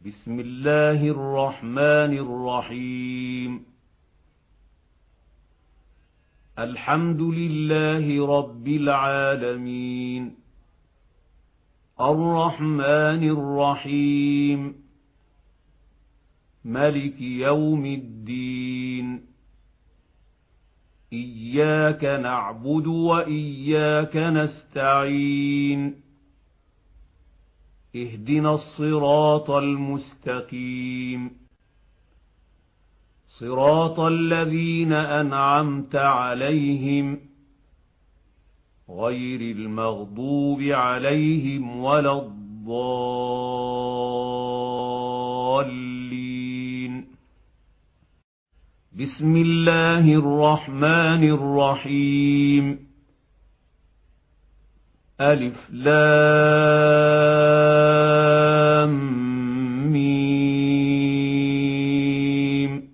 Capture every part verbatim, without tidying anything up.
بسم الله الرحمن الرحيم. الحمد لله رب العالمين، الرحمن الرحيم، ملك يوم الدين. إياك نعبد وإياك نستعين. اهدنا الصراط المستقيم، صراط الذين أنعمت عليهم غير المغضوب عليهم ولا الضالين. بسم الله الرحمن الرحيم. ألف لام ميم.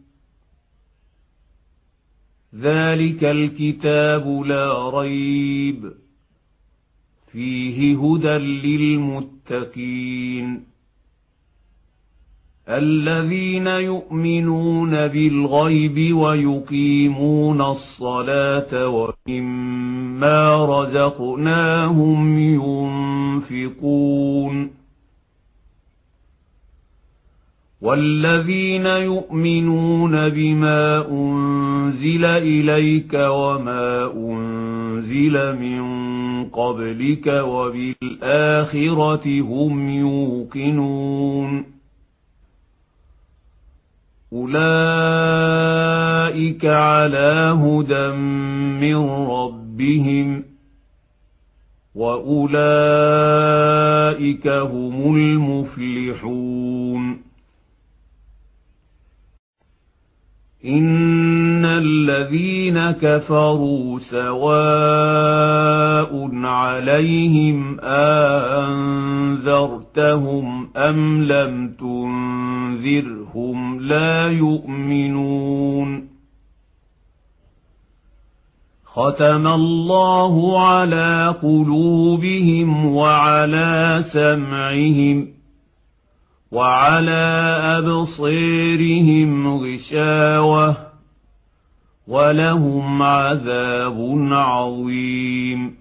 ذلك الكتاب لا ريب فيه هدى للمتقين، الذين يؤمنون بالغيب ويقيمون الصلاة ومما رزقناهم ينفقون، والذين يؤمنون بما أنزل إليك وما أنزل من قبلك وبالآخرة هم يوقنون. أولئك على هدى من ربهم وأولئك هم المفلحون. إن الذين كفروا سواء عليهم أنذرتهم أم لم تنذرهم لا يؤمنون. ختم الله على قلوبهم وعلى سمعهم وعلى أبصيرهم غشاوة ولهم عذاب عظيم.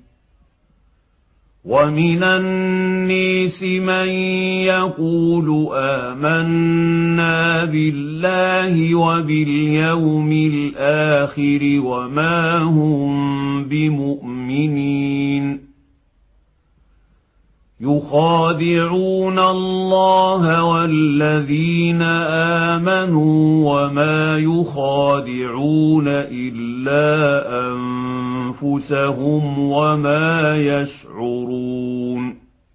ومن الناس من يقول آمنا بالله وباليوم الآخر وما هم بمؤمنين، يخادعون الله والذين آمنوا وما يخادعون إلا أنفسهم وما يشعرون.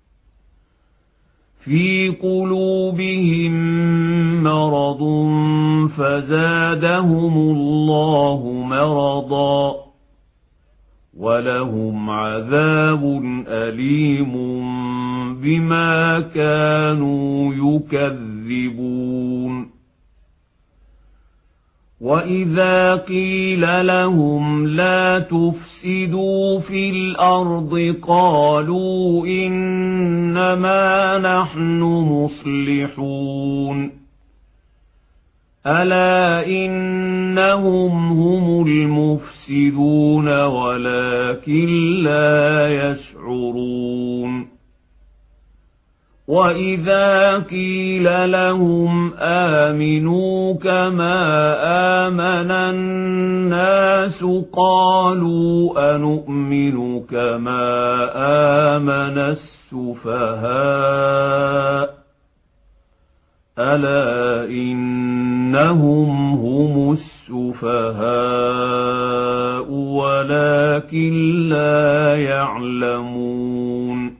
في قلوبهم مرض فزادهم الله مرضا ولهم عذاب أليم بما كانوا يكذبون. وإذا قيل لهم لا تفسدوا في الأرض قالوا إنما نحن مصلحون. ألا إنهم هم المفسدون ولكن لا يشعرون. وإذا قيل لهم آمنوا كما آمن الناس قالوا أنؤمن كما آمن السفهاء. ألا إنهم هم السفهاء ولكن لا يعلمون.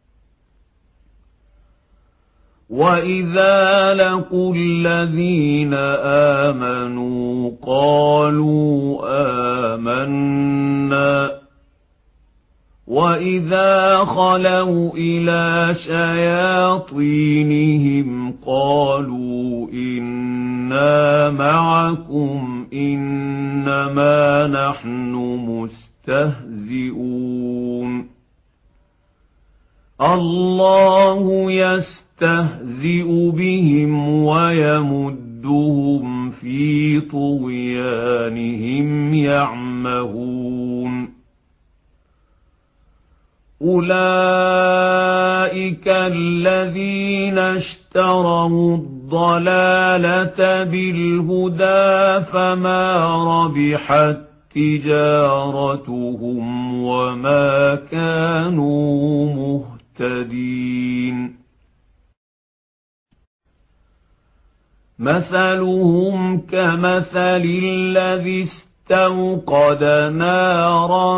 وإذا لقوا الذين آمنوا قالوا آمنا وإذا خلوا إلى شياطينهم قالوا إنا معكم إنما نحن مستهزئون. الله يستهزئ يستهزئ بهم ويمدهم في طغيانهم يعمهون أولئك الذين اشتروا الضلالة بالهدى فما ربحت تجارتهم وما كانوا مهتدين مثلهم كمثل الذي استوقد نارا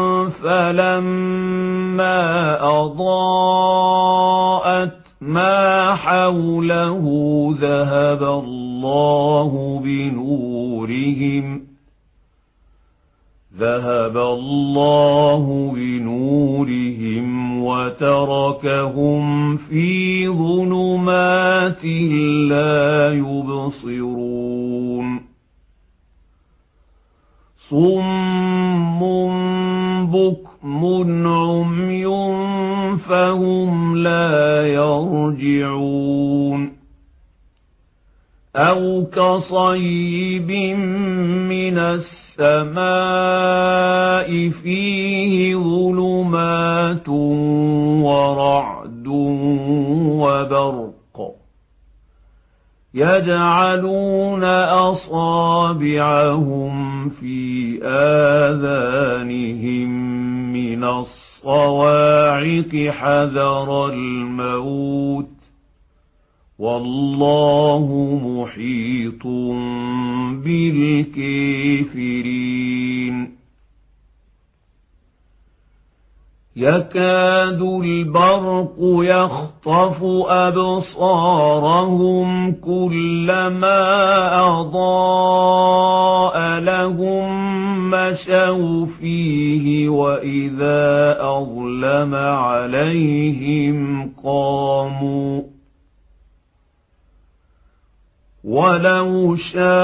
فلما أضاءت ما حوله ذهب الله بنورهم ذهب الله بنورهم وتركهم في ظلمات لا يبصرون صم بكم عمي فهم لا يرجعون أو كصيب من السماء فيه ظلمات ورعد وبرق يجعلون أصابعهم في آذانهم من الصواعق حذر الموت والله محيط بالكافرين يكاد البرق يخطف أبصارهم كلما أضاء لهم مشوا فيه وإذا أظلم عليهم قاموا ولو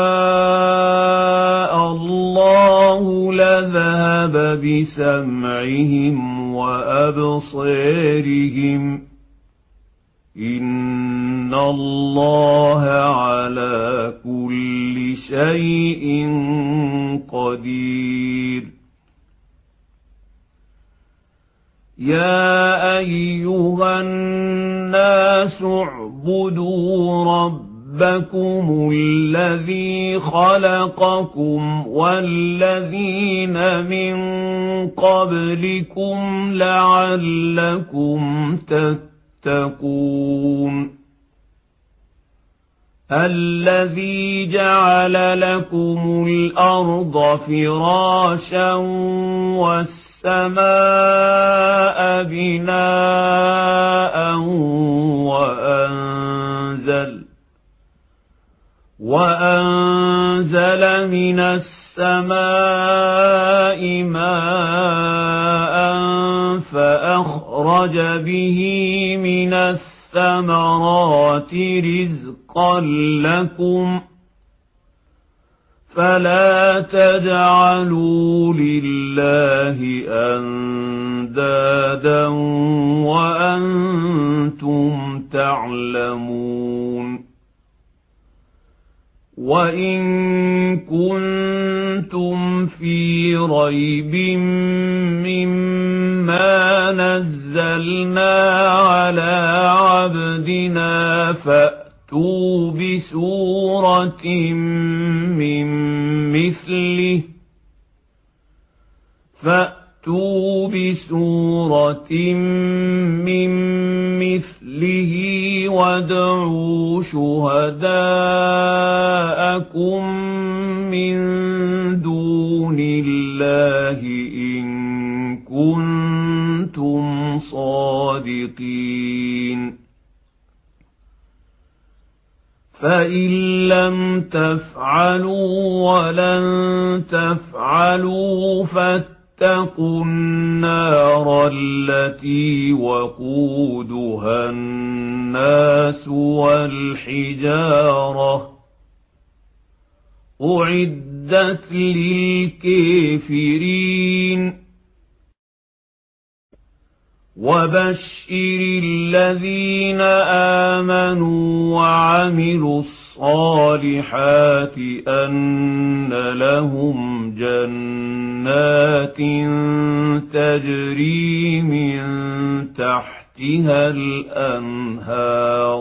شاء الله لذهب بسمعهم وأبصارهم إن الله على كل شيء قدير يا أيها الناس اعبدوا ربكم ربكم الذي خلقكم والذين من قبلكم لعلكم تتقون الذي جعل لكم الأرض فراشا والسماء بناء وأنزل وأنزل من السماء ماء فأخرج به من الثمرات رزقا لكم فلا تجعلوا لله أندادا وأنتم تعلمون وإن كنتم في ريب مما نزلنا على عبدنا فأتوا بسورة من مثله فأتوا بسورة من مثله وادعوا شهداءكم من دون الله إن كنتم صادقين فإن لم تفعلوا ولن تفعلوا فاتقوا النار التي وقودها الناس والحجارة أعدت للكافرين وبشر الذين آمنوا وعملوا الصالحات أن لهم جنات تجري من تحتها الأنهار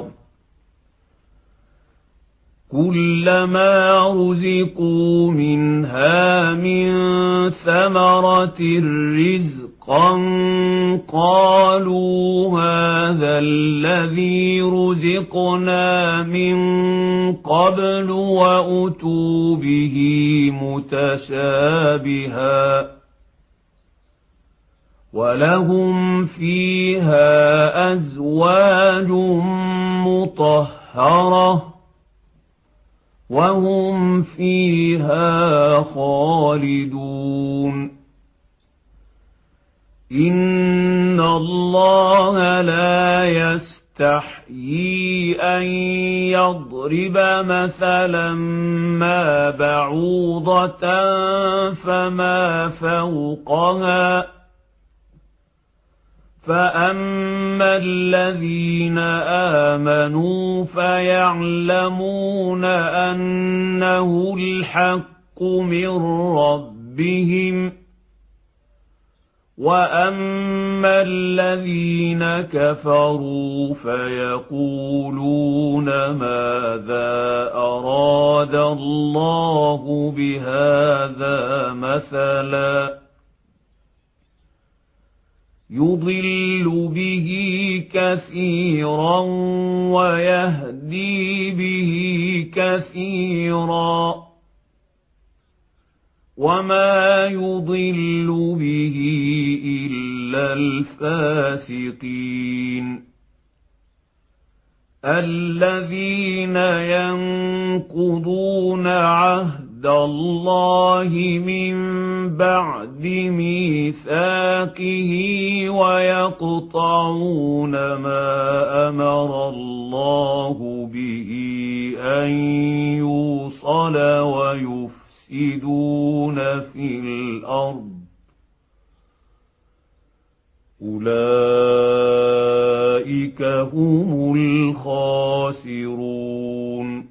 كلما رزقوا منها من ثمرة رزقا قالوا هذا الذي رزقنا من قبل وأتوا به متشابها ولهم فيها أزواج مطهرة وهم فيها خالدون إن الله لا يستحيي أن يضرب مثلا ما بعوضة فما فوقها فأما الذين آمنوا فيعلمون أنه الحق من ربهم وأما الذين كفروا فيقولون ماذا أراد الله بهذا مثلا يضل به كثيرا ويهدي به كثيرا وما يضل به إلا الفاسقين الذين ينقضون عهد الله من بعد ميثاقه ويقطعون ما أمر الله به أن يوصل ويفسدون في الأرض أولئك هم الخاسرون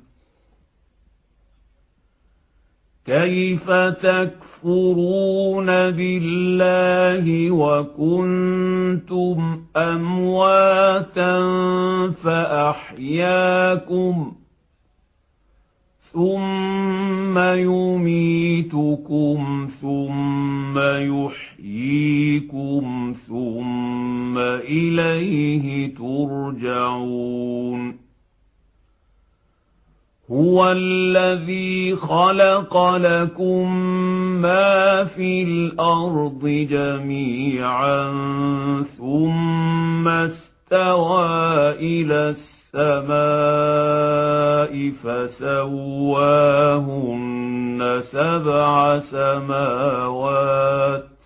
كيف تكفرون بالله وكنتم أمواتا فأحياكم ثم يميتكم ثم يحييكم ثم إليه ترجعون هو الذي خلق لكم ما في الأرض جميعا ثم استوى إلى السماء فسواهن سبع سماوات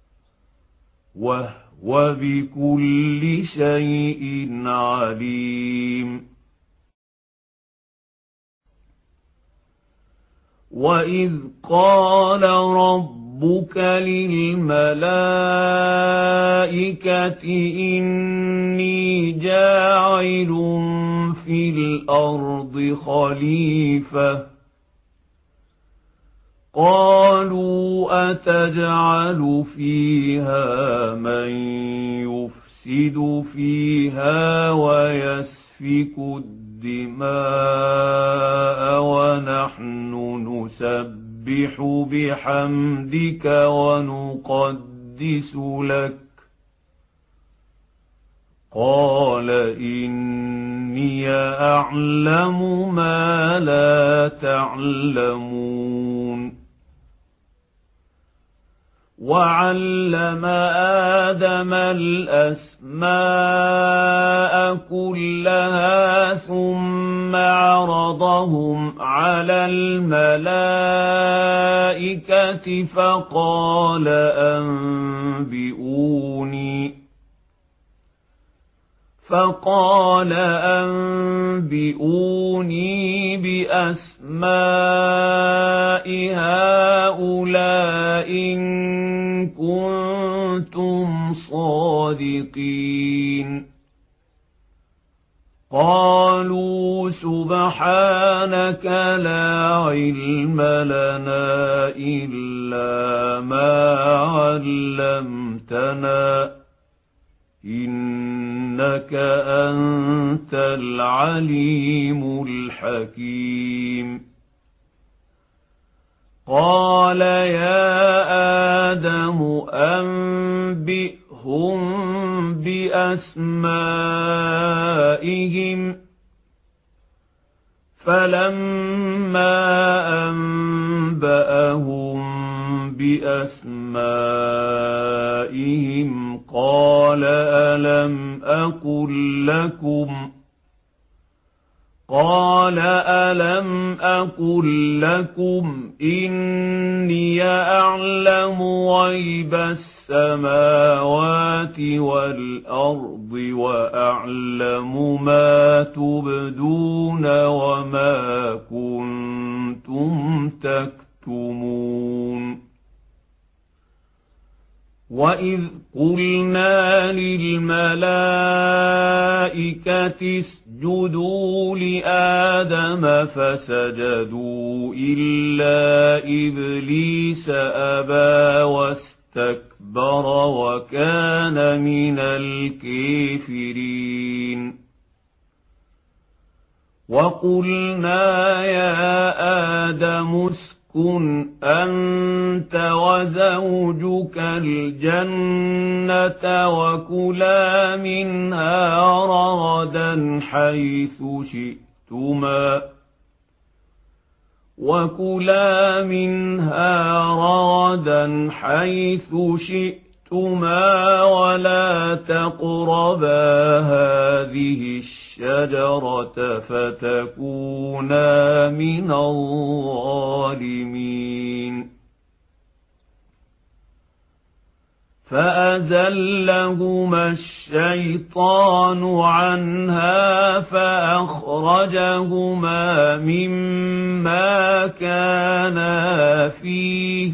وهو بكل شيء عليم وإذ قال ربك للملائكة إني جاعل في الأرض خليفة قالوا أتجعل فيها من يفسد فيها ويسفك الدماء ونحن نسبح بحمدك ونقدس لك قال إني أعلم ما لا تعلمون وعلم آدم الأسماء كلها ثم عرضهم على الملائكة فقال أنبئوني فقال أنبئوني بأسماء هؤلاء إن كنتم صادقين قالوا سبحانك لا علم لنا إلا ما علمتنا إنك أنت العليم الحكيم قال يا آدم أنبئهم بأسمائهم فلما أنبأهم بأسمائهم قال ألم أقل لكم قال ألم أقل لكم إني أعلم غيب السماوات والأرض وأعلم ما تبدون وما كنتم تكتمون وإذ قلنا للملائكة اسجدوا لآدم فسجدوا إلا إبليس أبى واستكبر وكان من الكافرين وقلنا يا آدم اسكن أنت وزوجك الجنة وكلا منها رغدا حيث شئتما وكلا منها رغدا حيث شئتما ولا تقربا هذه الشجرة فتكونا من الظالمين فأزلهما الشيطان عنها فأخرجهما مما كانا فيه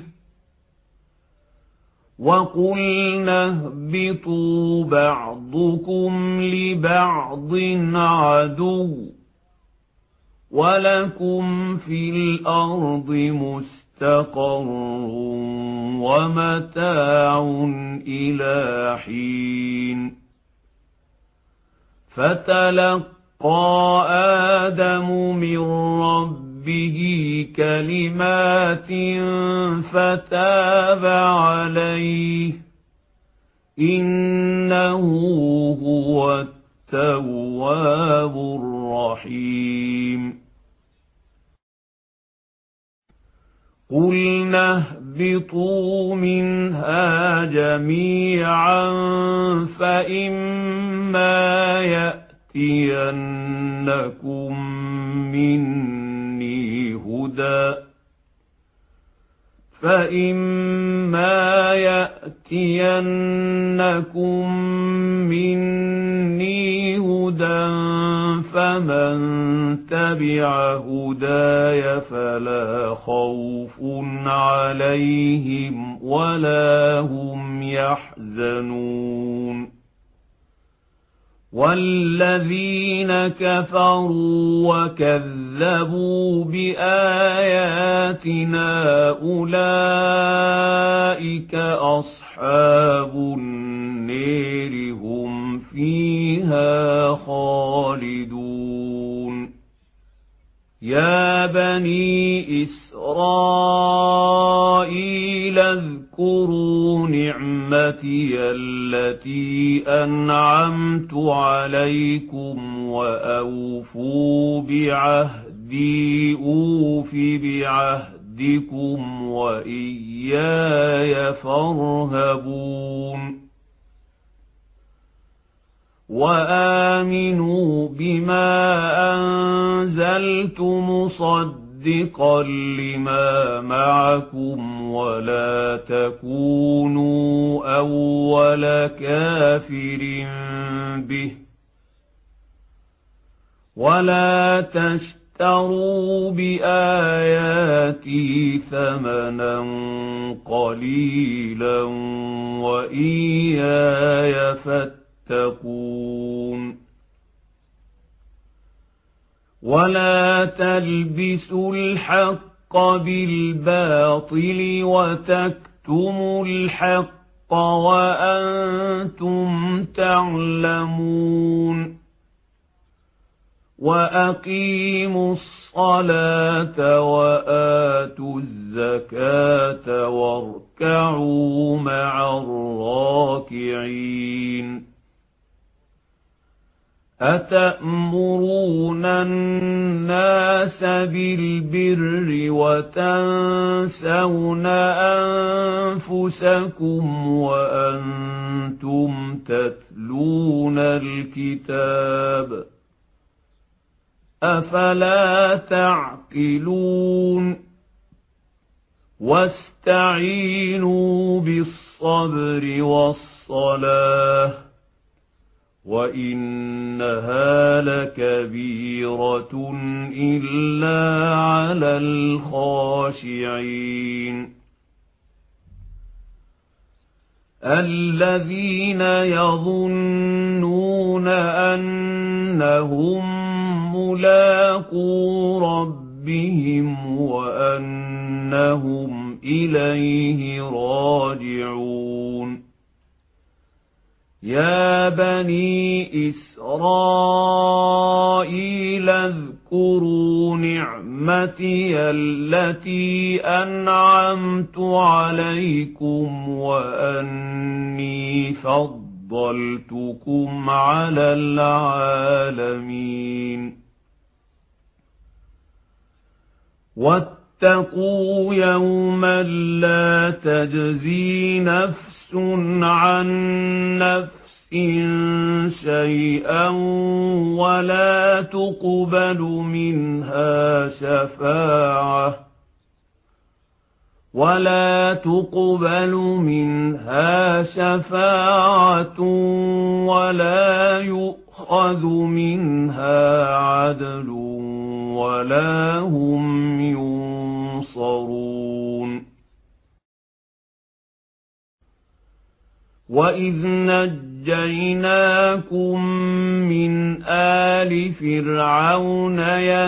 وقلنا اهبطوا بعضكم لبعض عدو ولكم في الأرض مستقر ومتاع إلى حين فتلقى آدم من ربه كلمات فتاب عليه إنه هو التواب الرحيم قلنا اهبطوا منها جميعا فإما يأتينكم مني هدى فإما يأتينكم مني هدى فمن تبع هداي فلا خوف عليهم ولا هم يحزنون والذين كفروا وكذبوا بآياتنا أولئك أصحاب النار هم فيها خالدون يا بني إسرائيل اذكروا نعمتي التي أنعمت عليكم وأوفوا بعهدي أوف بعهدكم وإياي فارهبون وآمنوا بما أنزلت مصدقا لما معكم ولا تكونوا أول كافر به ولا تشتروا تشتروا بآياتي ثمنا قليلا وإياي فاتقون ولا تلبسوا الحق بالباطل وتكتموا الحق وأنتم تعلمون وأقيموا الصلاة وآتوا الزكاة واركعوا مع الراكعين أتأمرون الناس بالبر وتنسون أنفسكم وأنتم تتلون الكتاب أفلا تعقلون واستعينوا بالصبر والصلاة وإنها لكبيرة إلا على الخاشعين الذين يظنون أنهم ملاقو ربهم وأنهم إليه راجعون يا بني إسرائيل اذكروا نعمتي التي أنعمت عليكم وأني فضلتكم على العالمين واتقوا يوما لا تجزي نفس عن نفس شيئا ولا تقبل منها شفاعة ولا تقبل منها شفاعة ولا يؤخذ منها عدل ولا هم ينصرون وإذ نجيناكم من آل فرعون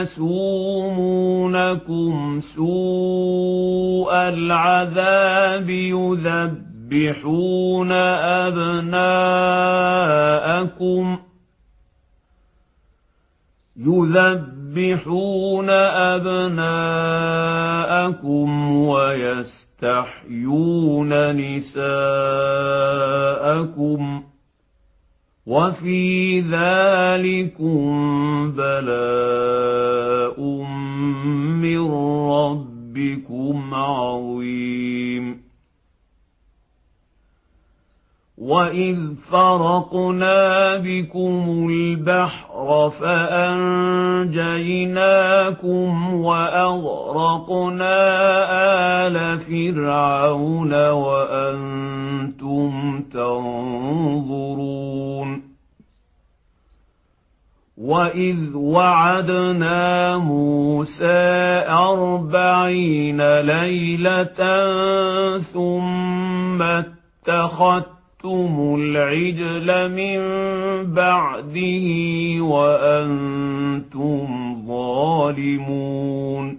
يسومونكم سوء العذاب يذبحون أبناءكم يذبحون أبناءكم ويستحيون نساءكم وفي ذلكم بلاء من ربكم عظيم وإذ فرقنا بكم البحر فأنجيناكم وأغرقنا آل فرعون وأنتم تنظرون وإذ وعدنا موسى أربعين ليلة ثم اتخذتم العجل من بعده وأنتم ظالمون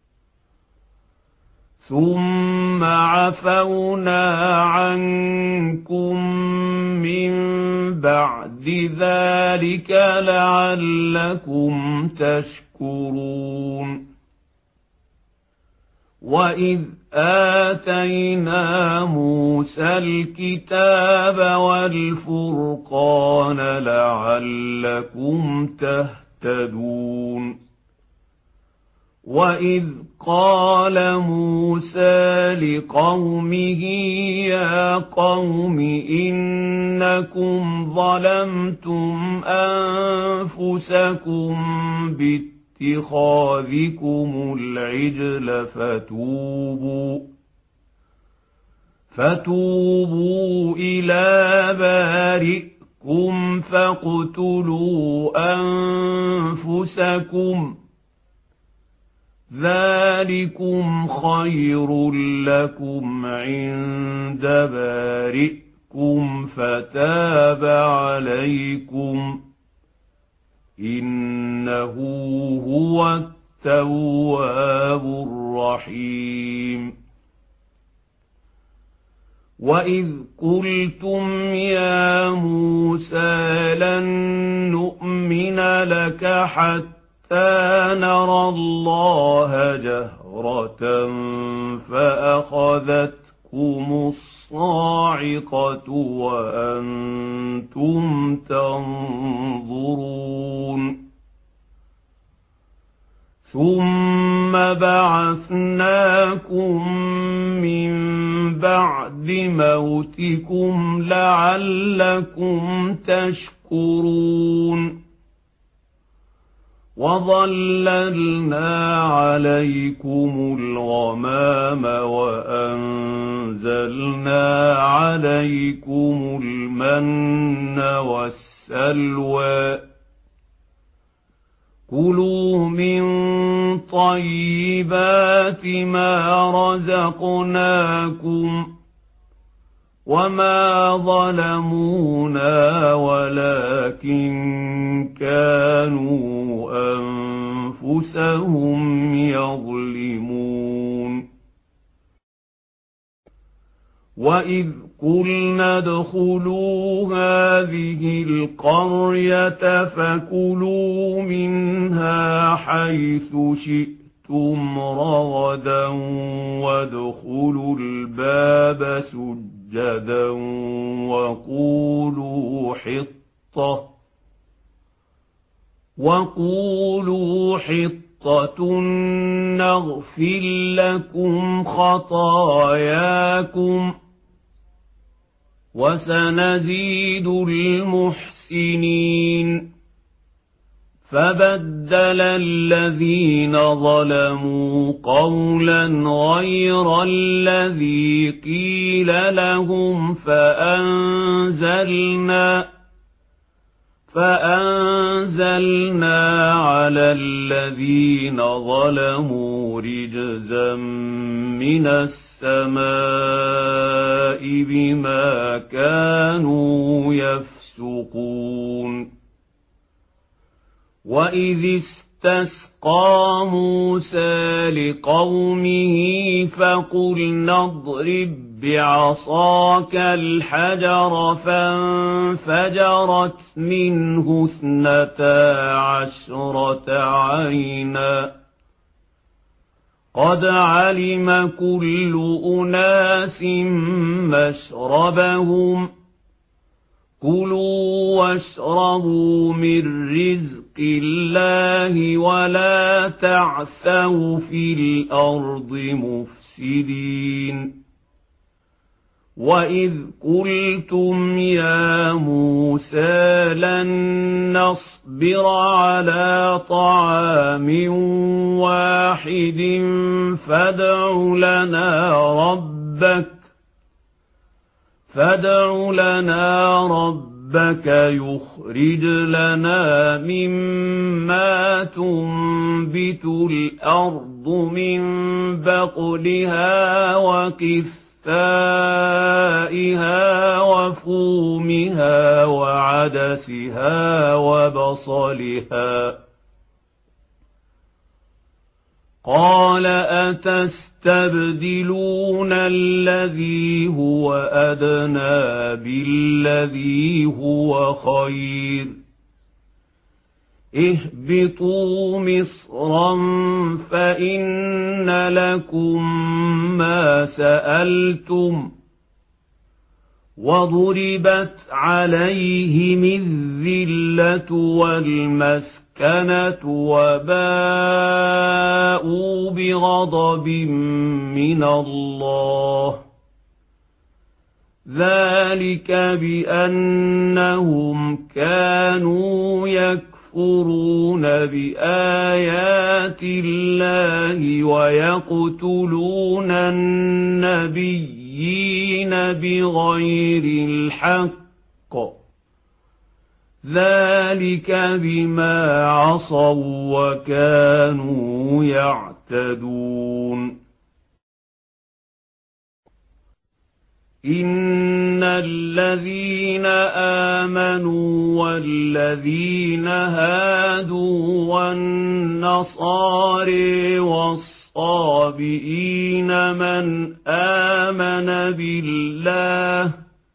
ثم عفونا عنكم من بعد ذلك لعلكم تشكرون وإذ آتينا موسى الكتاب والفرقان لعلكم تهتدون وإذ قال موسى لقومه يا قوم إنكم ظلمتم أنفسكم بالتقوى اتخاذكم العجل فتوبوا فتوبوا إلى بارئكم فاقتلوا أنفسكم ذلكم خير لكم عند بارئكم فتاب عليكم إنه هو التواب الرحيم وإذ قلتم يا موسى لن نؤمن لك حتى نرى الله جهرة فأخذتكم الصاعقة وأنتم تنظرون ثم بعثناكم من بعد موتكم لعلكم تشكرون وظللنا عليكم الغمام وأنزلنا عليكم المن والسلوى كلوا من طيبات ما رزقناكم وما ظلمونا ولكن كانوا أنفسهم يظلمون وإذ قلنا ادخلوا هذه القرية فكلوا منها حيث شئتم رغدا وادخلوا الباب سجدا وقولوا حطة وقولوا حطة نغفر لكم خطاياكم وسنزيد المحسنين فبدل الذين ظلموا قولا غير الذي قيل لهم فأنزلنا فأنزلنا على الذين ظلموا رجزا من السماء بما كانوا يفسقون وإذ استسقى موسى لقومه فقلنا اضرب بعصاك الحجر فانفجرت منه اثنتا عشرة عينا قد علم كل أناس مشربهم كلوا واشربوا من رزق الله ولا تعثوا في الأرض مفسدين وإذ قلتم يا موسى لن نصبر على طعام واحد فادع لنا ربك فادع لنا ربك يخرج لنا مما تنبت الأرض من بقلها وقثائها وفومها وعدسها وبصلها قال أتستبدلون الذي هو أدنى بالذي هو خير اهبطوا مصرا فإن لكم ما سألتم وضربت عليهم الذلة والمسكنة كانت وباءوا بغضب من الله ذلك بأنهم كانوا يكفرون بآيات الله ويقتلون النبيين بغير الحق ذلك بما عصوا وكانوا يعتدون إن الذين آمنوا والذين هادوا والنصارى والصابئين من آمن بالله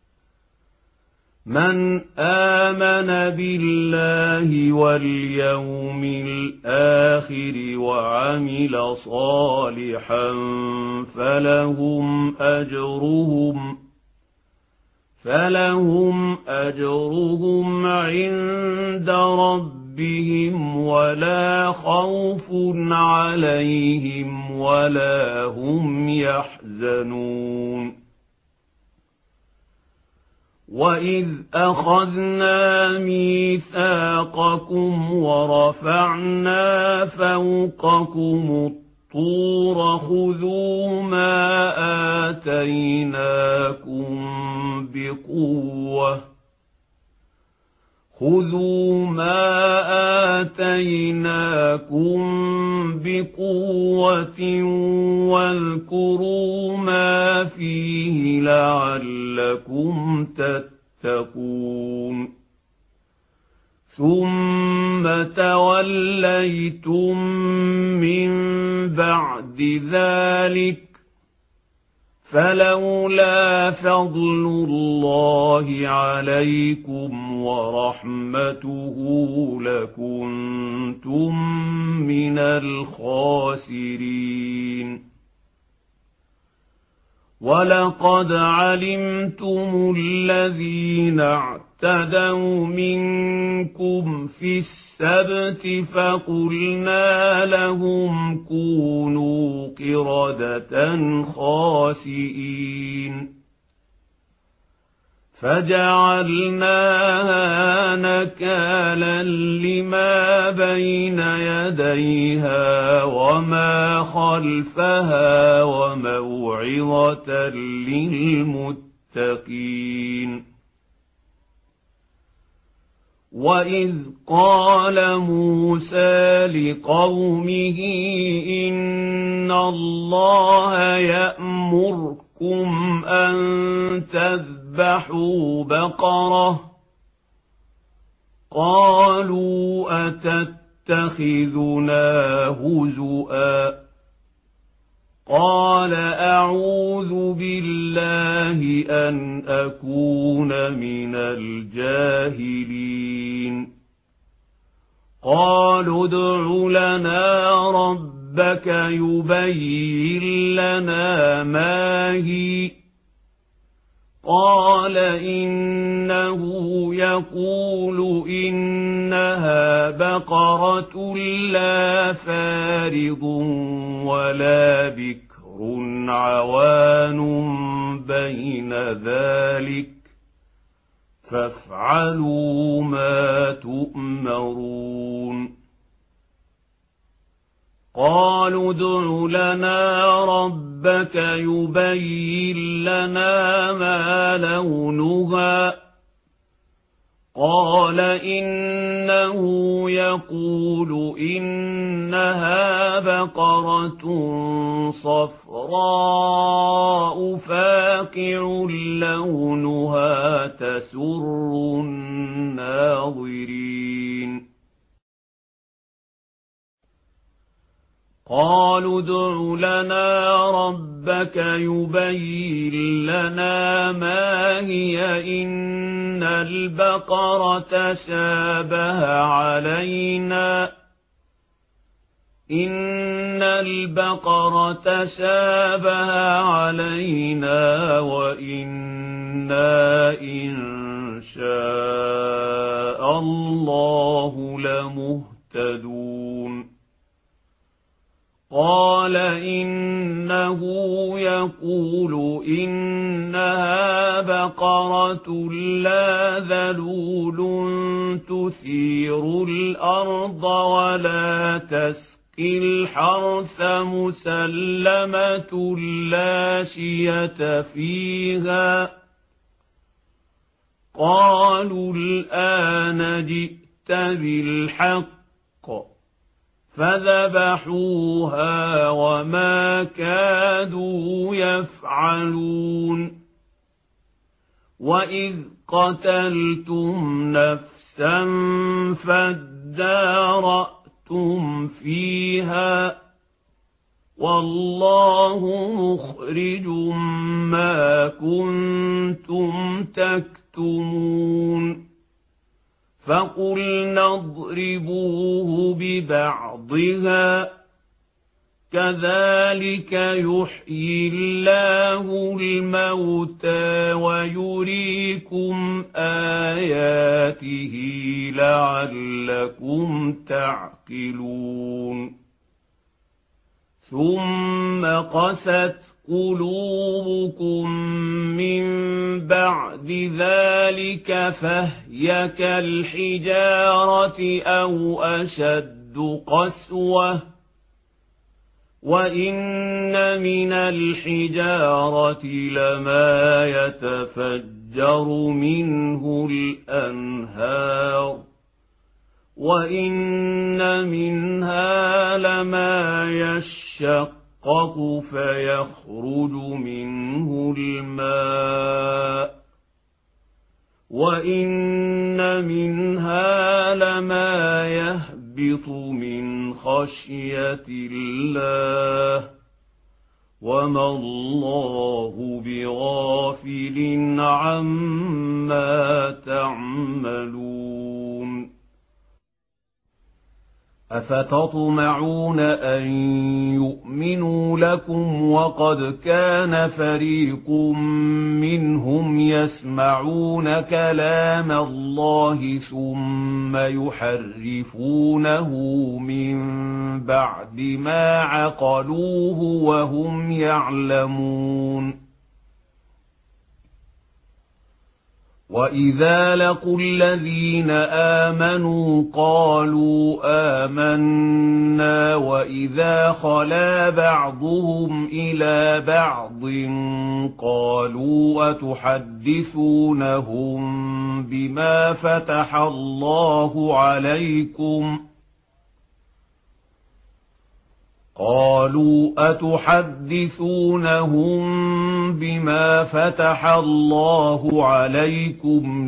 من آمن بالله واليوم الآخر وعمل صالحا فلهم أجرهم فلهم أجرهم عند ربهم ولا خوف عليهم ولا هم يحزنون وإذ أخذنا ميثاقكم ورفعنا فوقكم الطور خذوا ما آتيناكم بقوة خذوا ما آتيناكم بقوة واذكروا ما فيه لعلكم تتقون ثم توليتم من بعد ذلك فلولا فضل الله عليكم ورحمته لكنتم من الخاسرين ولقد علمتم الذين اعتدوا منكم في السبت فقلنا لهم كونوا قردة خاسئين فجعلناها نكالا لما بين يديها وما خلفها وموعظة للمتقين وإذ قال موسى لقومه إن الله يأمركم أن تذبحوا بقرة قالوا أتتخذنا هزؤا قال أعوذ بالله أن أكون من الجاهلين قالوا ادع لنا ربك يبين لنا ما هي قال إنه يقول إنها بقرة لا فارض ولا بكر عوان بين ذلك فافعلوا ما تؤمرون قالوا ادع لنا ربك يبين لنا ما لونها قال إنه يقول إنها بقرة صفراء فاقع لونها تسر الناظرين قالوا ادع لنا ربك يبين لنا ما هي إن البقرة شابه علينا إن البقرة شابه علينا وإنا إن شاء الله لمهتدون قال إنه يقول إنها بقرة لا ذلول تثير الأرض ولا تسقي الحرث مسلمة لا شية فيها قالوا الآن جئت بالحق فذبحوها وما كادوا يفعلون وإذ قتلتم نفسا فادارأتم فيها والله مخرج ما كنتم تكتمون فقلنا اضربوه ببعضها كذلك يحيي الله الموتى ويريكم آياته لعلكم تعقلون ثم قست قلوبكم من بعد ذلك فهي كالحجارة أو أشد قسوة وإن من الحجارة لما يتفجر منه الأنهار وإن منها لما يشقق فيخرج منه الماء وإن منها لما يهبط من خشية الله وما الله بغافل عما تعملون أفتطمعون أن يؤمنوا لكم وقد كان فريق منهم يسمعون كلام الله ثم يحرفونه من بعد ما عقلوه وهم يعلمون وإذا لقوا الذين آمنوا قالوا آمنا وإذا خلا بعضهم إلى بعض قالوا أتحدثونهم بما فتح الله عليكم قالوا أتحدثونهم بما فتح الله عليكم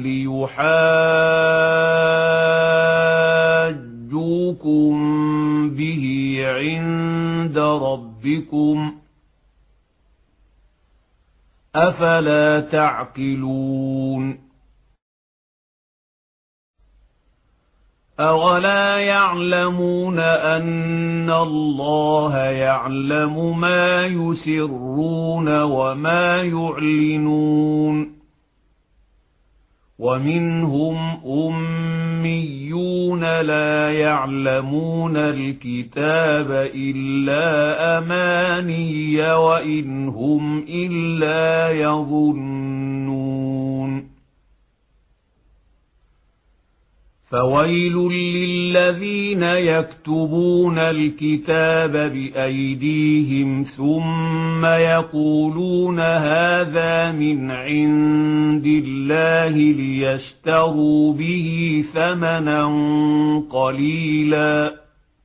ليحاجوكم به عند ربكم أفلا تعقلون أولا يعلمون أن الله يعلم ما يسرون وما يعلنون ومنهم أميون لا يعلمون الكتاب إلا أماني وإن هم إلا يظنون فويل للذين يكتبون الكتاب بأيديهم ثم يقولون هذا من عند الله ليشتروا به ثمنا قليلا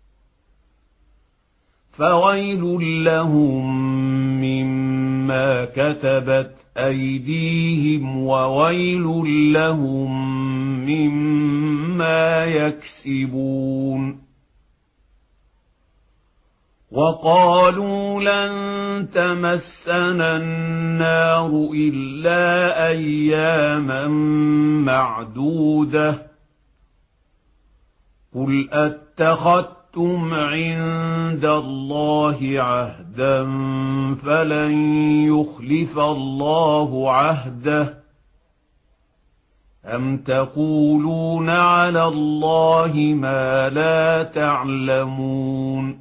فويل لهم مما كتبت أيديهم وويل لهم مما يكسبون وقالوا لن تمسنا النار إلا أياما معدودة قل أتخذتم عند الله عهدا فلن يخلف الله عهده أم تقولون على الله ما لا تعلمون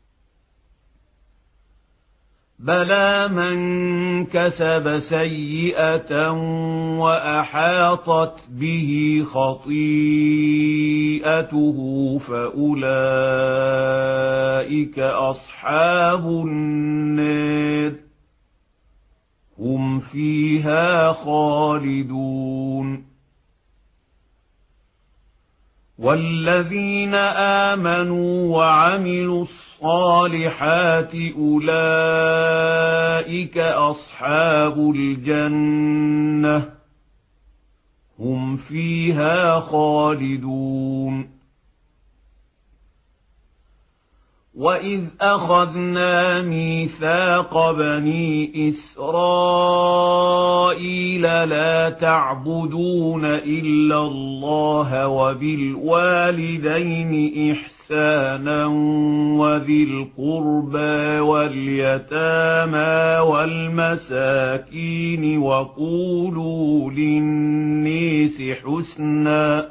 بلى من كسب سيئة وأحاطت به خطيئته فأولئك أصحاب النار هم فيها خالدون والذين آمنوا وعملوا الصالحات أولئك أصحاب الجنة هم فيها خالدون. وإذ أخذنا ميثاق بني إسرائيل لا تعبدون إلا الله وبالوالدين إحسانا وذي القربى واليتامى والمساكين وقولوا للناس حسنا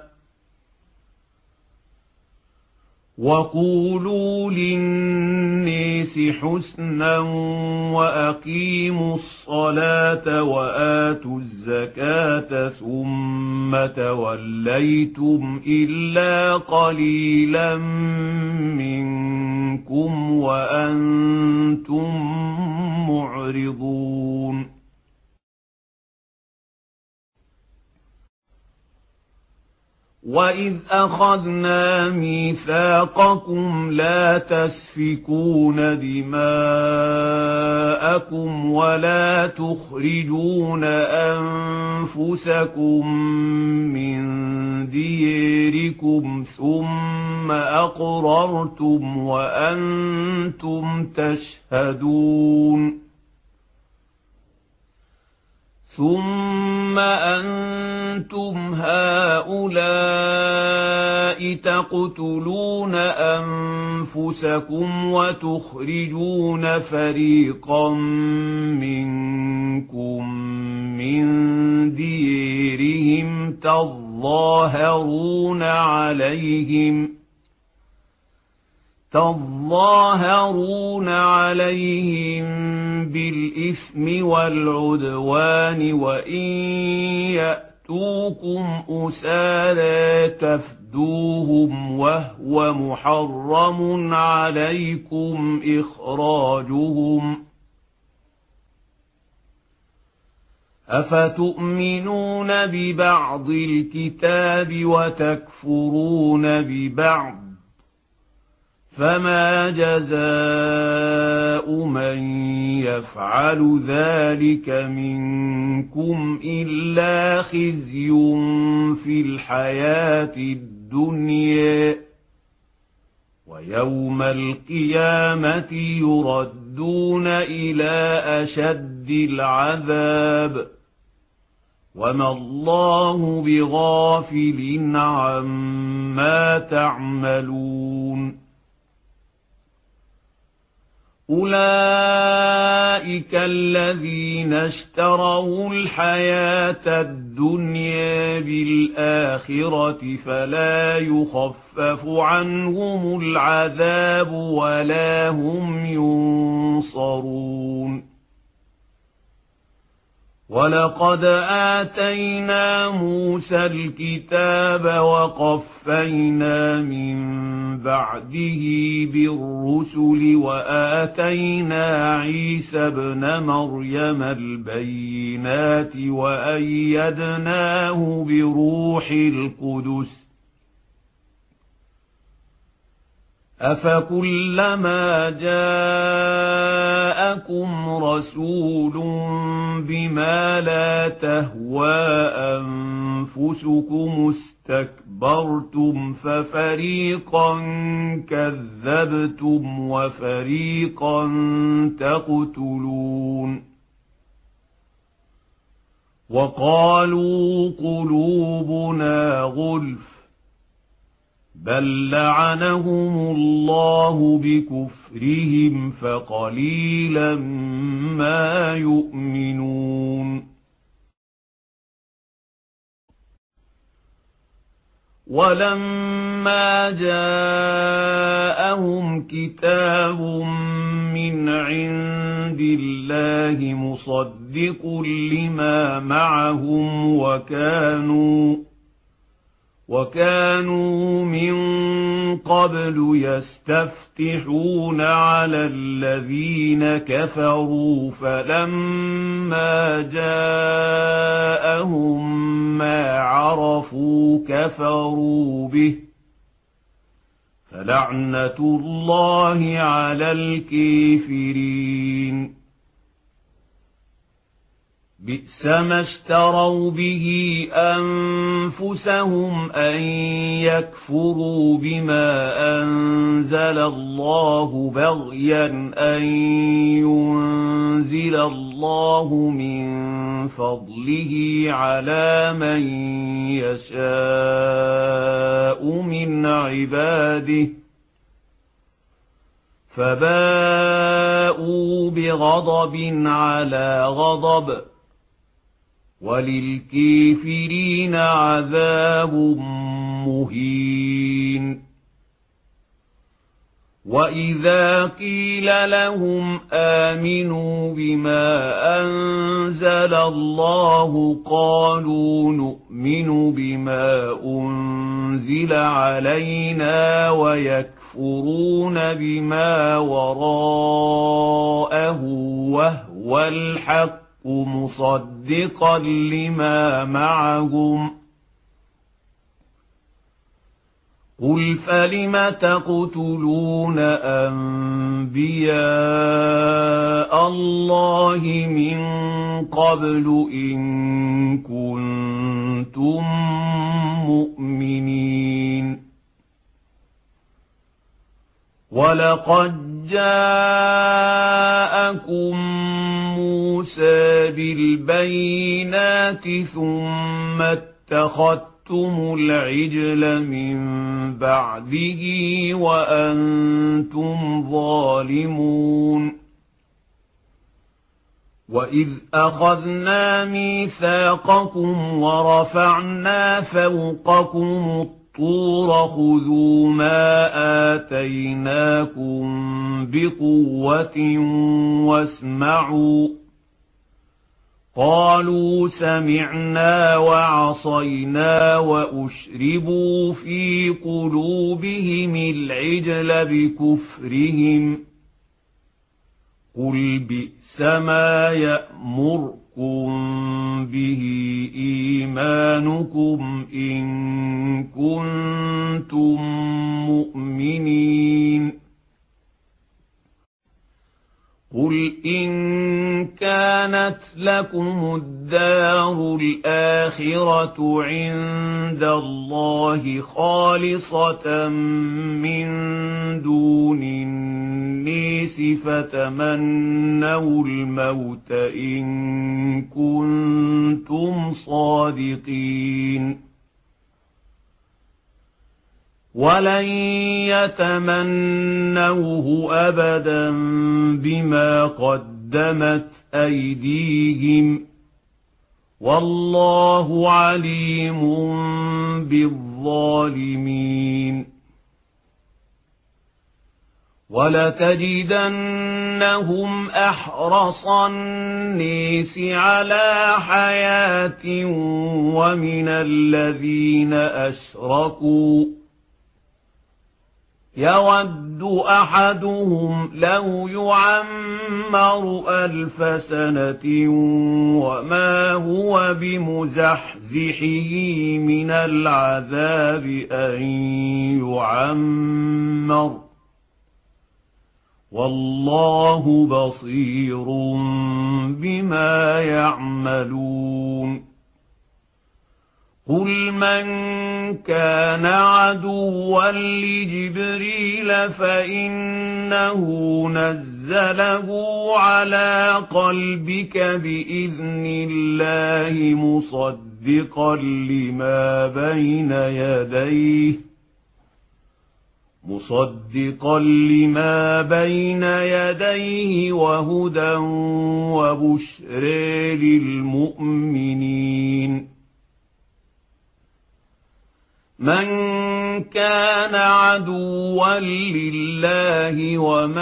وقولوا للناس حسنا وأقيموا الصلاة وآتوا الزكاة ثم توليتم إلا قليلا منكم وأنتم معرضون. وإذ أخذنا ميثاقكم لا تسفكون دماءكم ولا تخرجون أنفسكم من دياركم ثم أقررتم وأنتم تشهدون. ثم أنتم هؤلاء تقتلون أنفسكم وتخرجون فريقا منكم من ديارهم تظاهرون عليهم تظاهرون عليهم بالإثم والعدوان وإن يأتوكم أسارى تفدوهم وهو محرم عليكم إخراجهم. أفتؤمنون ببعض الكتاب وتكفرون ببعض فما جزاء من يفعل ذلك منكم إلا خزي في الحياة الدنيا ويوم القيامة يردون إلى أشد العذاب وما الله بغافل عما تعملون. أولئك الذين اشتروا الحياة الدنيا بالآخرة فلا يخفف عنهم العذاب ولا هم ينصرون. ولقد آتينا موسى الكتاب وقفينا من بعده بالرسل وآتينا عيسى ابن مريم البينات وأيدناه بروح القدس أفكلما جاءكم رسول بما لا تهوى أنفسكم استكبرتم ففريقا كذبتم وفريقا تقتلون. وقالوا قلوبنا غلف بل لعنهم الله بكفرهم فقليلا ما يؤمنون. ولما جاءهم كتاب من عند الله مصدق لما معهم وكانوا وكانوا من قبل يستفتحون على الذين كفروا فلما جاءهم ما عرفوا كفروا به فلعنة الله على الكافرين. بئس ما اشتروا به أنفسهم أن يكفروا بما أنزل الله بغيا أن ينزل الله من فضله على من يشاء من عباده، فباءوا بغضب على غضب، وللكافرين عذاب مهين. وإذا قيل لهم آمنوا بما أنزل الله قالوا نؤمن بما أنزل علينا ويكفرون بما وراءه وهو الحق مصدقا لما معهم. قل فلم تقتلون أنبياء الله من قبل إن كنتم مؤمنين. ولقد جاءكم موسى بالبينات ثم اتخذتم العجل من بعده وأنتم ظالمون. وإذ أخذنا ميثاقكم ورفعنا فوقكم الطور خذوا ما آتيناكم بقوة واسمعوا. قالوا سمعنا وعصينا وأشربوا في قلوبهم العجل بكفرهم. قل بئس ما يأمركم به إيمانكم إن كنتم مؤمنين. قل إن كانت لكم الدار الآخرة عند الله خالصة من دون الناس فتمنوا الموت إن كنتم صادقين. ولن يتمنوه أبدا بما قدمت أيديهم والله عليم بالظالمين. ولتجدنهم أحرص الناس على حياة ومن الذين أشركوا يود أحدهم لو يعمر ألف سنة وما هو بمزحزحه من العذاب أن يعمر والله بصير بما يعملون. قل من كان عدوا لجبريل فإنه نزله على قلبك بإذن الله مصدقا لما بين يديه مصدقا لما بين يديه وهدى وبشر للمؤمنين. من كان عدوا لله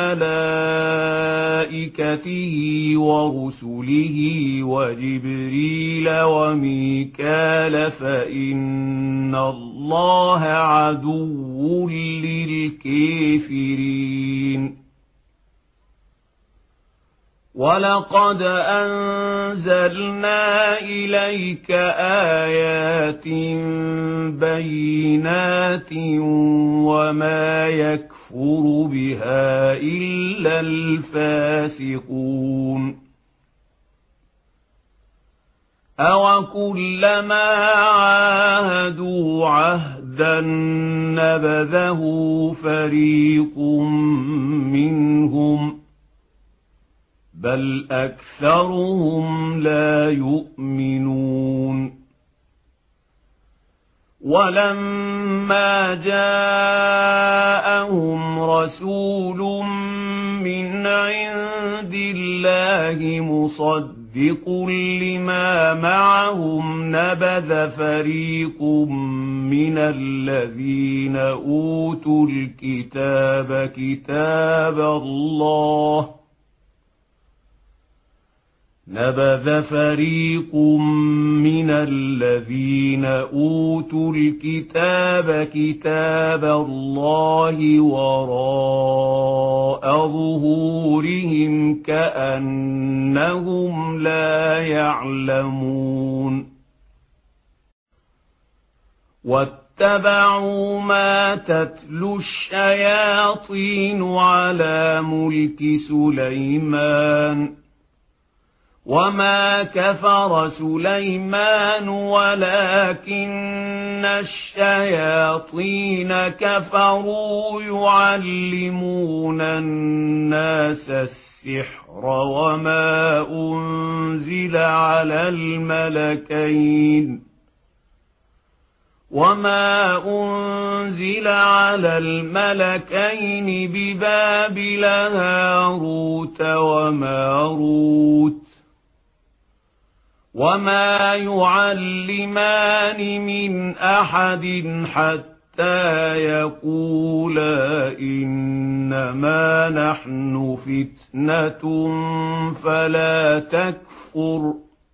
وملائكته ورسله وجبريل وميكال فإن الله عدو للكافرين. ولقد أنزلنا إليك آيات بينات وما يكفر بها إلا الفاسقون أوكلما عاهدوا عهدا نبذه فريق منهم بل أكثرهم لا يؤمنون ولما جاءهم رسول من عند الله مصدق لما معهم نبذ فريق من الذين أوتوا الكتاب كتاب الله نبذ فريق من الذين أوتوا الكتاب كتاب الله وراء ظهورهم كأنهم لا يعلمون واتبعوا ما تتلو الشياطين على ملك سليمان وما كفر سليمان ولكن الشياطين كفروا يعلمون الناس السحر وما أنزل على الملكين وما أنزل على الملكين ببابل هاروت وماروت وما يعلمان من أحد حتى يقولا إنما نحن فتنة فلا تكفر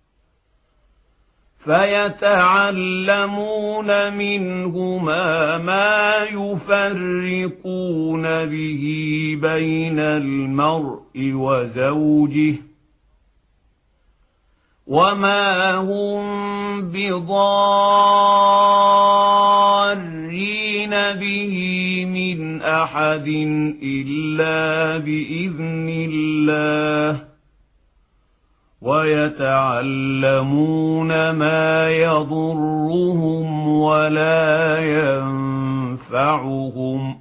فيتعلمون منهما ما يفرقون به بين المرء وزوجه وما هم بضارين به من أحد إلا بإذن الله ويتعلمون ما يضرهم ولا ينفعهم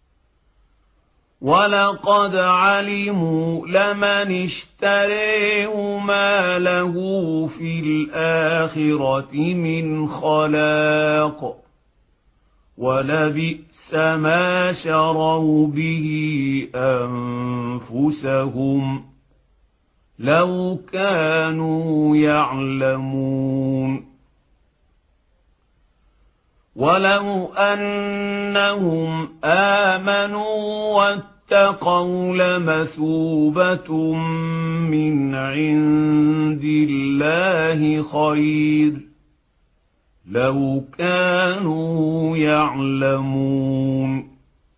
ولقد علموا لمن اشتريه ما له في الآخرة من خلاق ولبئس ما شروا به أنفسهم لو كانوا يعلمون ولو أنهم آمنوا واتقوا لمثوبة من عند الله خير لو كانوا يعلمون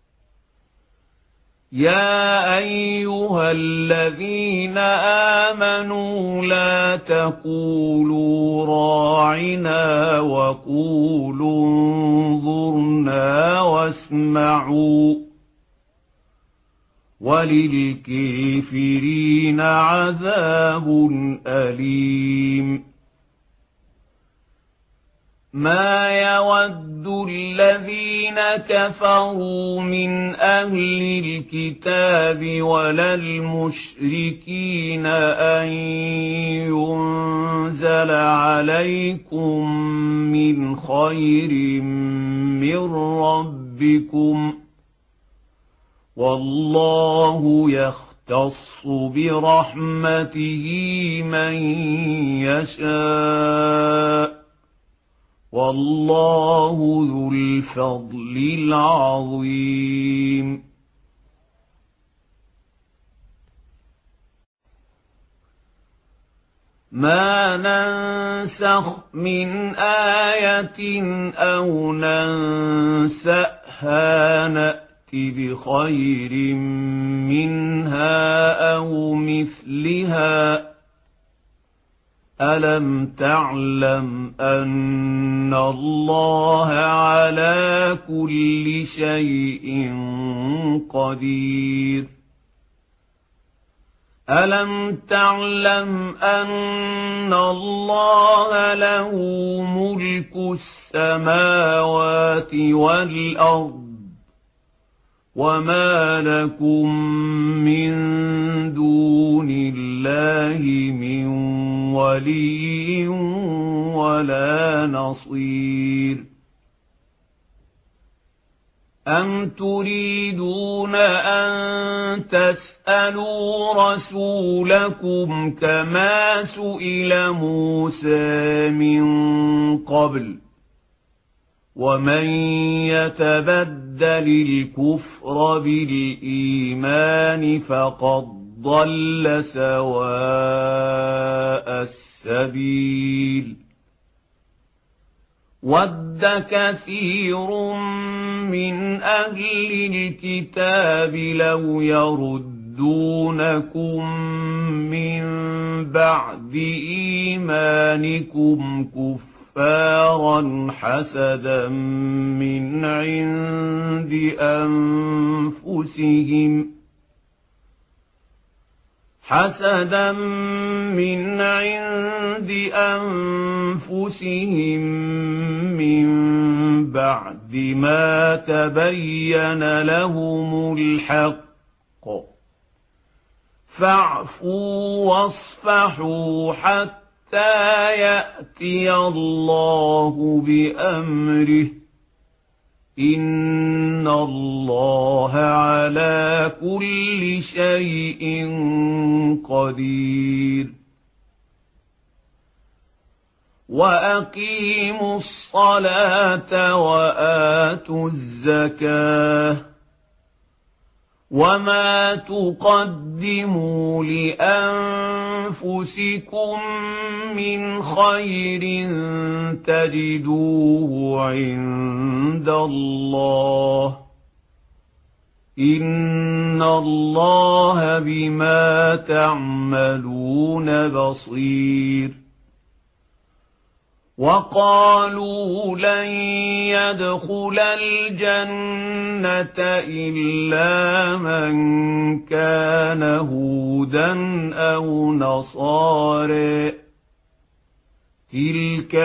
يا أيها الذين آمنوا لا تقولوا راعنا وقولوا انظرنا واسمعوا وللكافرين عذاب أليم ما يود الذين كفروا من أهل الكتاب ولا المشركين أن ينزل عليكم من خير من ربكم والله يختص برحمته من يشاء والله ذو الفضل العظيم ما ننسخ من آية أو ننسأها نأت بخير منها أو مثلها ألم تعلم أن الله على كل شيء قدير ألم تعلم أن الله له ملك السماوات والأرض وما لكم من دون الله من ولي ولا نصير أم تريدون أن تسألوا رسولكم كما سئل موسى من قبل ومن يتبدل الكفر بالإيمان فقد ضل سواء السبيل ود كثير من أهل الكتاب لو يردونكم من بعد إيمانكم كفارا حسدا من عند أنفسهم حسدا من عند أنفسهم من بعد ما تبين لهم الحق فاعفوا واصفحوا حتى يأتي الله بأمره إن الله على كل شيء قدير وأقيموا الصلاة وآتوا الزكاة وما تقدموا لأنفسكم من خير تجدوه عند الله إن الله بما تعملون بصير وقالوا لن يدخل الجنة إلا من كان هودا أو نصارى تلك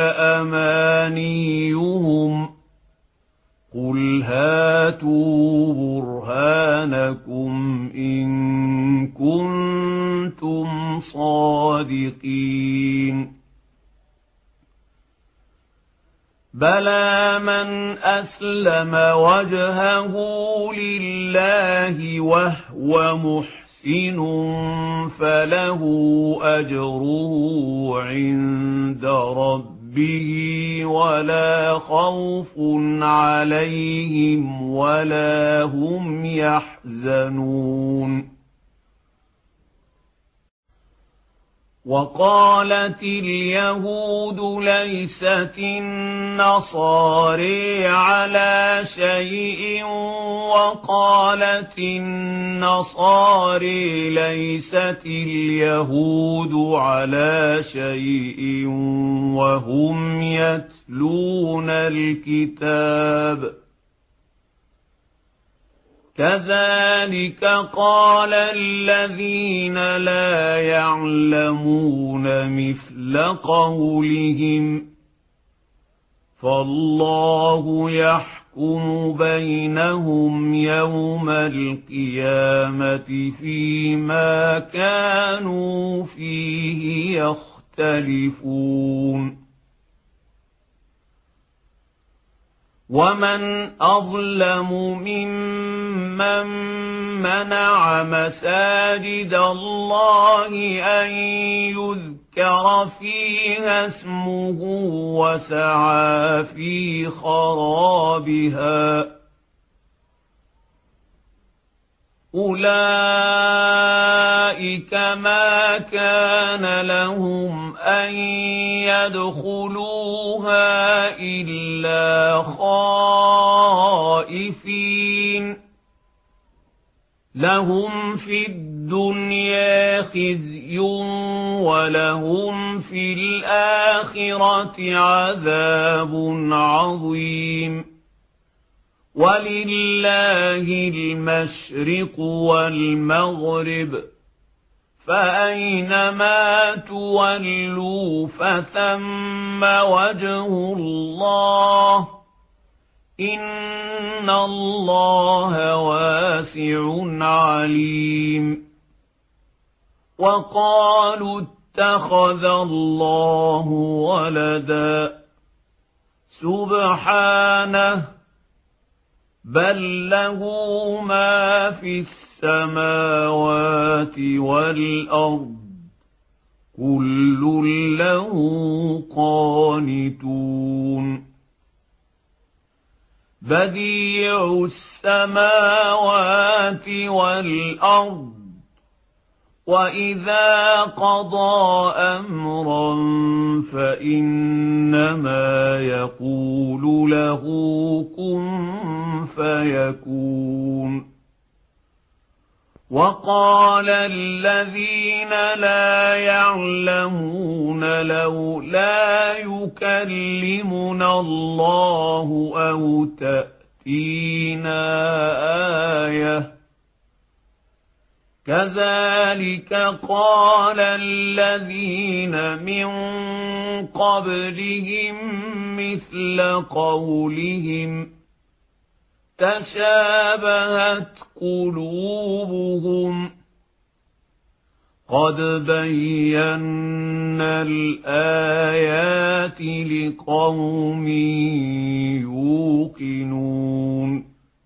أمانيهم قل هاتوا برهانكم إن كنتم صادقين بلى من أسلم وجهه لله وهو محسن فله أجره عند ربه ولا خوف عليهم ولا هم يحزنون وقالت اليهود ليست النصارى على شيء وقالت النصارى ليست اليهود على شيء وهم يتلون الكتاب كذلك قال الذين لا يعلمون مثل قولهم فالله يحكم بينهم يوم القيامة فيما كانوا فيه يختلفون ومن أظلم ممن منع مساجد الله أن يذكر فيها اسمه وسعى في خرابها أولئك ما كان لهم أن يدخلوها إلا خائفين لهم في الدنيا خزي ولهم في الآخرة عذاب عظيم ولله المشرق والمغرب فأينما تولوا فثم وجه الله إن الله واسع عليم وقالوا اتخذ الله ولدا سبحانه بل له ما في السماوات والأرض كل له قانتون بديع السماوات والأرض وإذا قضى أمرا فإنما يقول له كن فيكون وقال الذين لا يعلمون لولا يكلمنا الله أو تأتينا آية كذلك قال الذين من قبلهم مثل قولهم تشابهت قلوبهم قد بينا الآيات لقوم يوقنون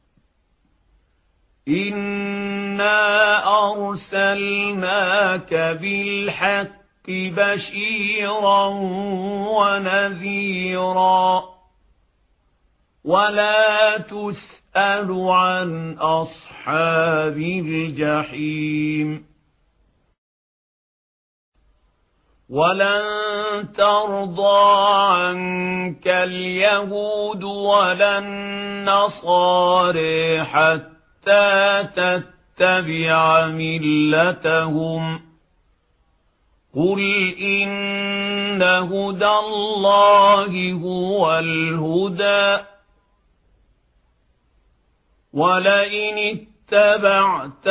إنا أرسلناك بالحق بشيرا ونذيرا ولا تسأل عن أصحاب الجحيم ولن ترضى عنك اليهود ولا النصارى حتى تتبع ملتهم قل إن هدى الله هو الهدى ولئن اتبعت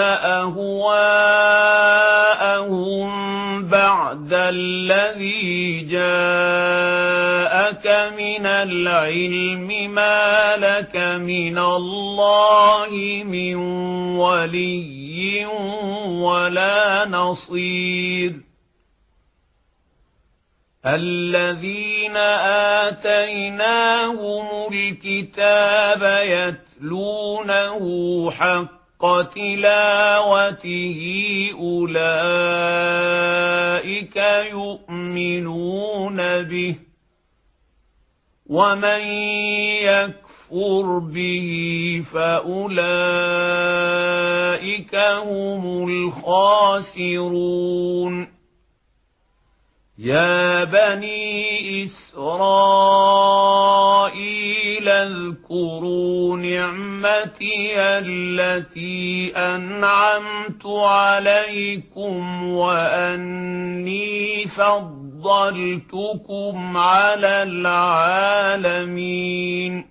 أهواءهم بعد الذي جاءك من العلم ما لك من الله من ولي ولا نصير الذين آتيناهم الكتاب يتلونه حق تلاوته أولئك يؤمنون به ومن يكفر به فأولئك هم الخاسرون يا بني إسرائيل اذكروا نعمتي التي أنعمت عليكم وأني فضلتكم على العالمين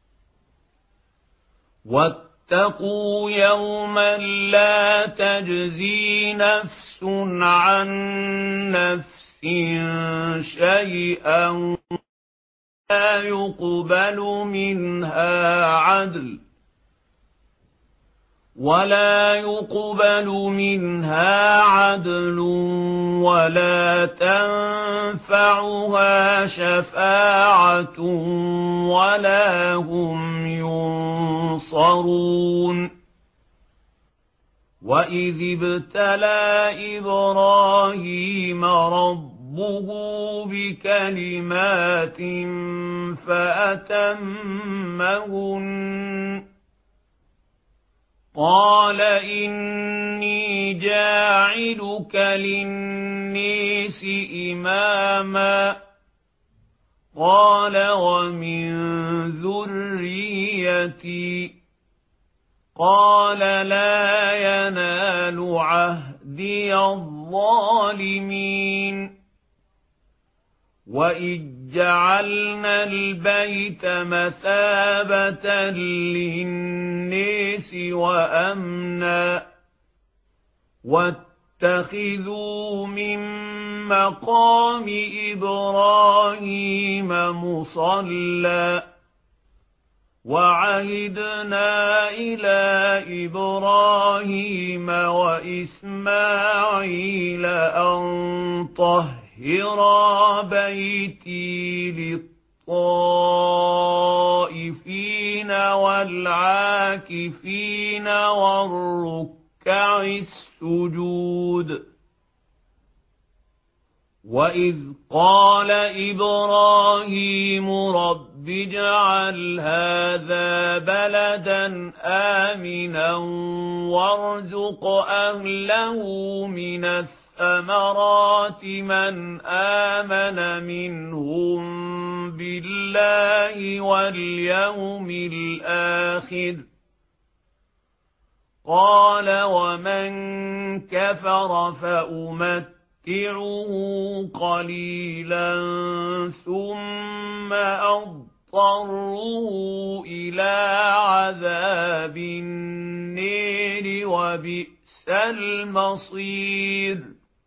واتقوا يوما لا تجزي نفس عن نفس شيئا لا يقبل منها عدل ولا يقبل منها عدل ولا تنفعها شفاعة ولا هم ينصرون وإذ ابتلى إبراهيم ربه بكلمات فأتمهن قال إني جاعلك للناس إماما قال ومن ذريتي قال لا ينال عهدي الظالمين وإذ جعلنا البيت مثابة للناس وأمنا واتخذوا من مقام إبراهيم مصلى وعهدنا إلى إبراهيم وإسماعيل أن طهرا بيتي للطائفين والعاكفين والركع السجود وإذ قال إبراهيم رب اجعل هذا بلدا آمنا وارزق أهله من الثمرات من آمن منهم بالله واليوم الآخر قال ومن كفر فأمت متعه قليلا ثم أضطره إلى عذاب النير وبئس المصير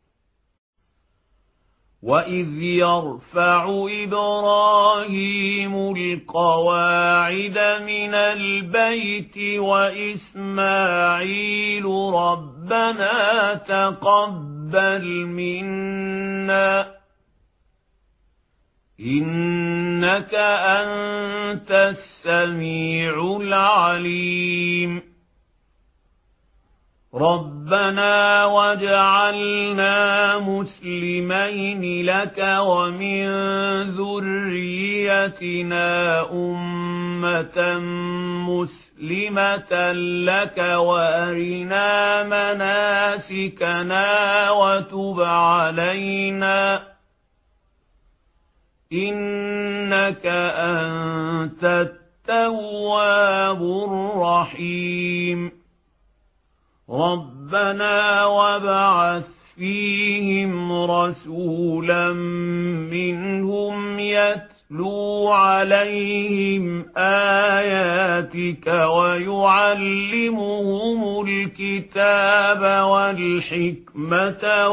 وإذ يرفع إبراهيم القواعد من البيت وإسماعيل ربنا تقبل منا إنك أنت السميع العليم ربنا واجعلنا مسلمين لك ومن ذريتنا أمة مسلمة لك وأرنا مناسكنا وتب علينا إنك أنت التواب الرحيم ربنا وابعث فيهم رسولا منهم يتلو عليهم آياتك ويعلمهم الكتاب والحكمة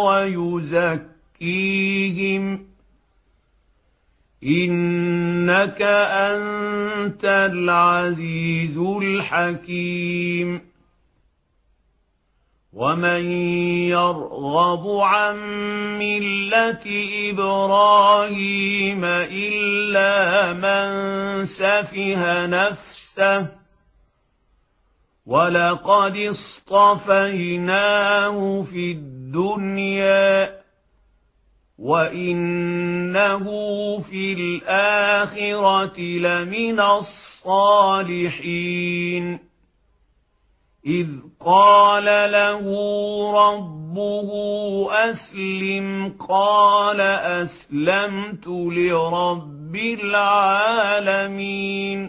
ويزكيهم إنك أنت العزيز الحكيم ومن يرغب عن ملة إبراهيم إلا من سفه نفسه ولقد اصطفيناه في الدنيا وإنه في الآخرة لمن الصالحين إذ قال له ربه أسلم قال أسلمت لرب العالمين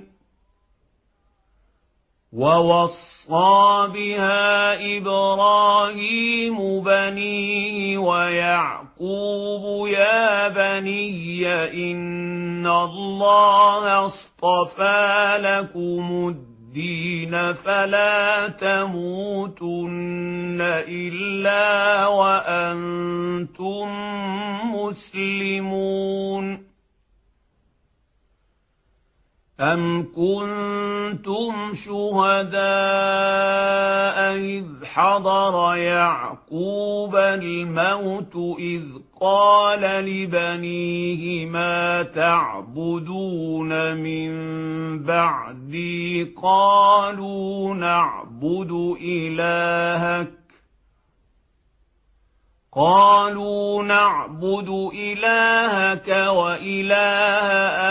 ووصى بها إبراهيم بنيه ويعقوب يا بني إن الله اصطفى لكم الدين الدين فلا تموتن إلا وأنتم مسلمون أم كنتم شهداء إذ حضر يعقوب الموت إذ قال لبنيه ما تعبدون من بعدي قالوا نعبد إلهك قالوا نعبد إلهك وإله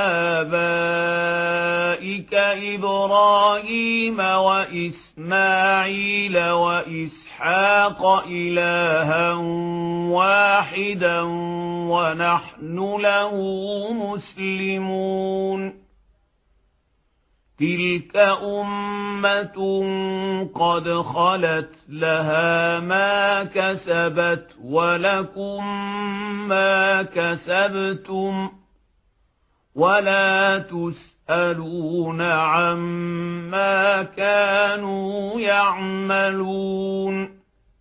آبائك إبراهيم وإسماعيل وإسحاق إلها واحدا ونحن له مسلمون تلك أمة قد خلت لها ما كسبت ولكم ما كسبتم ولا تسألون عما كانوا يعملون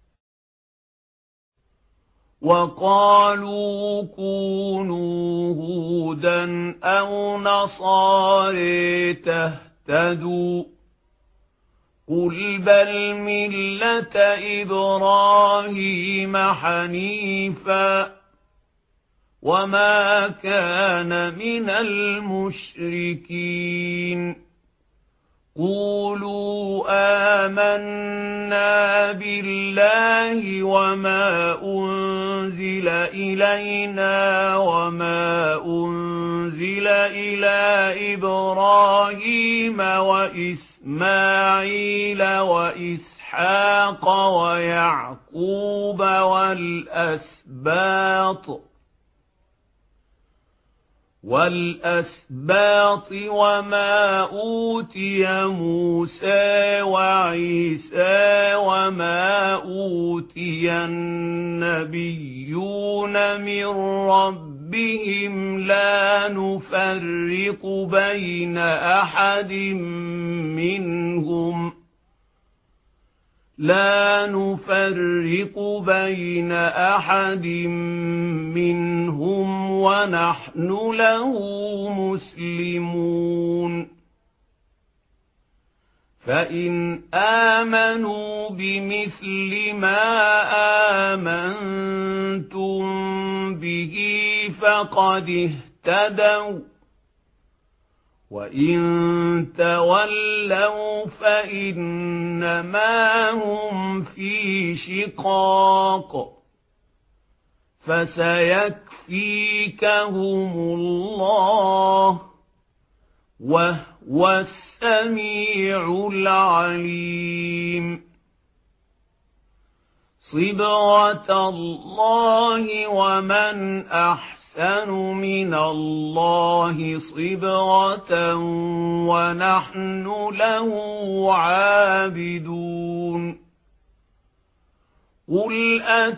وقالوا كونوا هودا أو نصارى تهتدوا قل بل ملة إبراهيم حنيفا وما كان من المشركين قولوا آمنا بالله وما أنزل إلينا وما أنزل إلى إبراهيم وإسماعيل وإسحاق ويعقوب والأسباط والأسباط وما أوتي موسى وعيسى وما أوتي النبيون من ربهم لا نفرق بين أحد منهم لا نفرق بين أحد منهم ونحن له مسلمون فإن آمنوا بمثل ما آمنتم به فقد اهتدوا وإن تولوا فإنما هم في شقاق فسيكفيكهم الله وهو السميع العليم صبغة الله ومن أحسن أحسن من الله صبغة ونحن له عابدون قل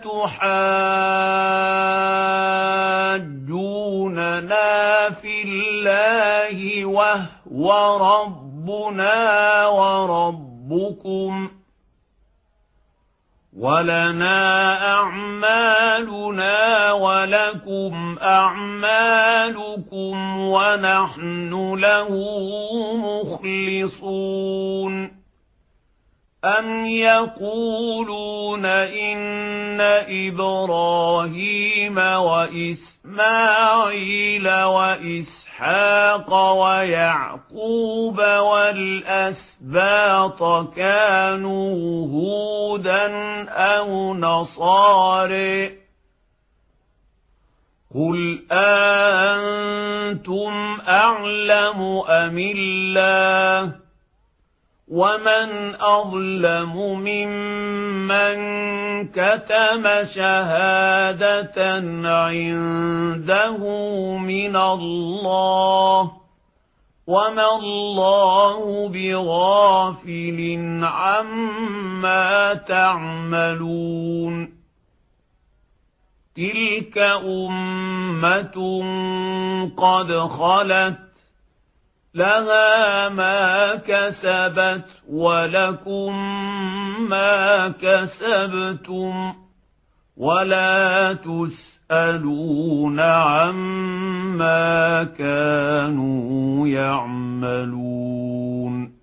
أتحاجوننا في الله وهو ربنا وربكم ولنا أعمالنا ولكم أعمالكم ونحن له مخلصون أم يقولون إن إبراهيم وإسماعيل وإسحاق ويعقوب والأسباط كانوا هودا أو نصارى قل أنتم أعلم أم الله ومن أظلم ممن كتم شهادة عنده من الله وما الله بغافل عما تعملون تلك أمة قد خلت لها ما كسبت ولكم ما كسبتم ولا تسألون عما كانوا يعملون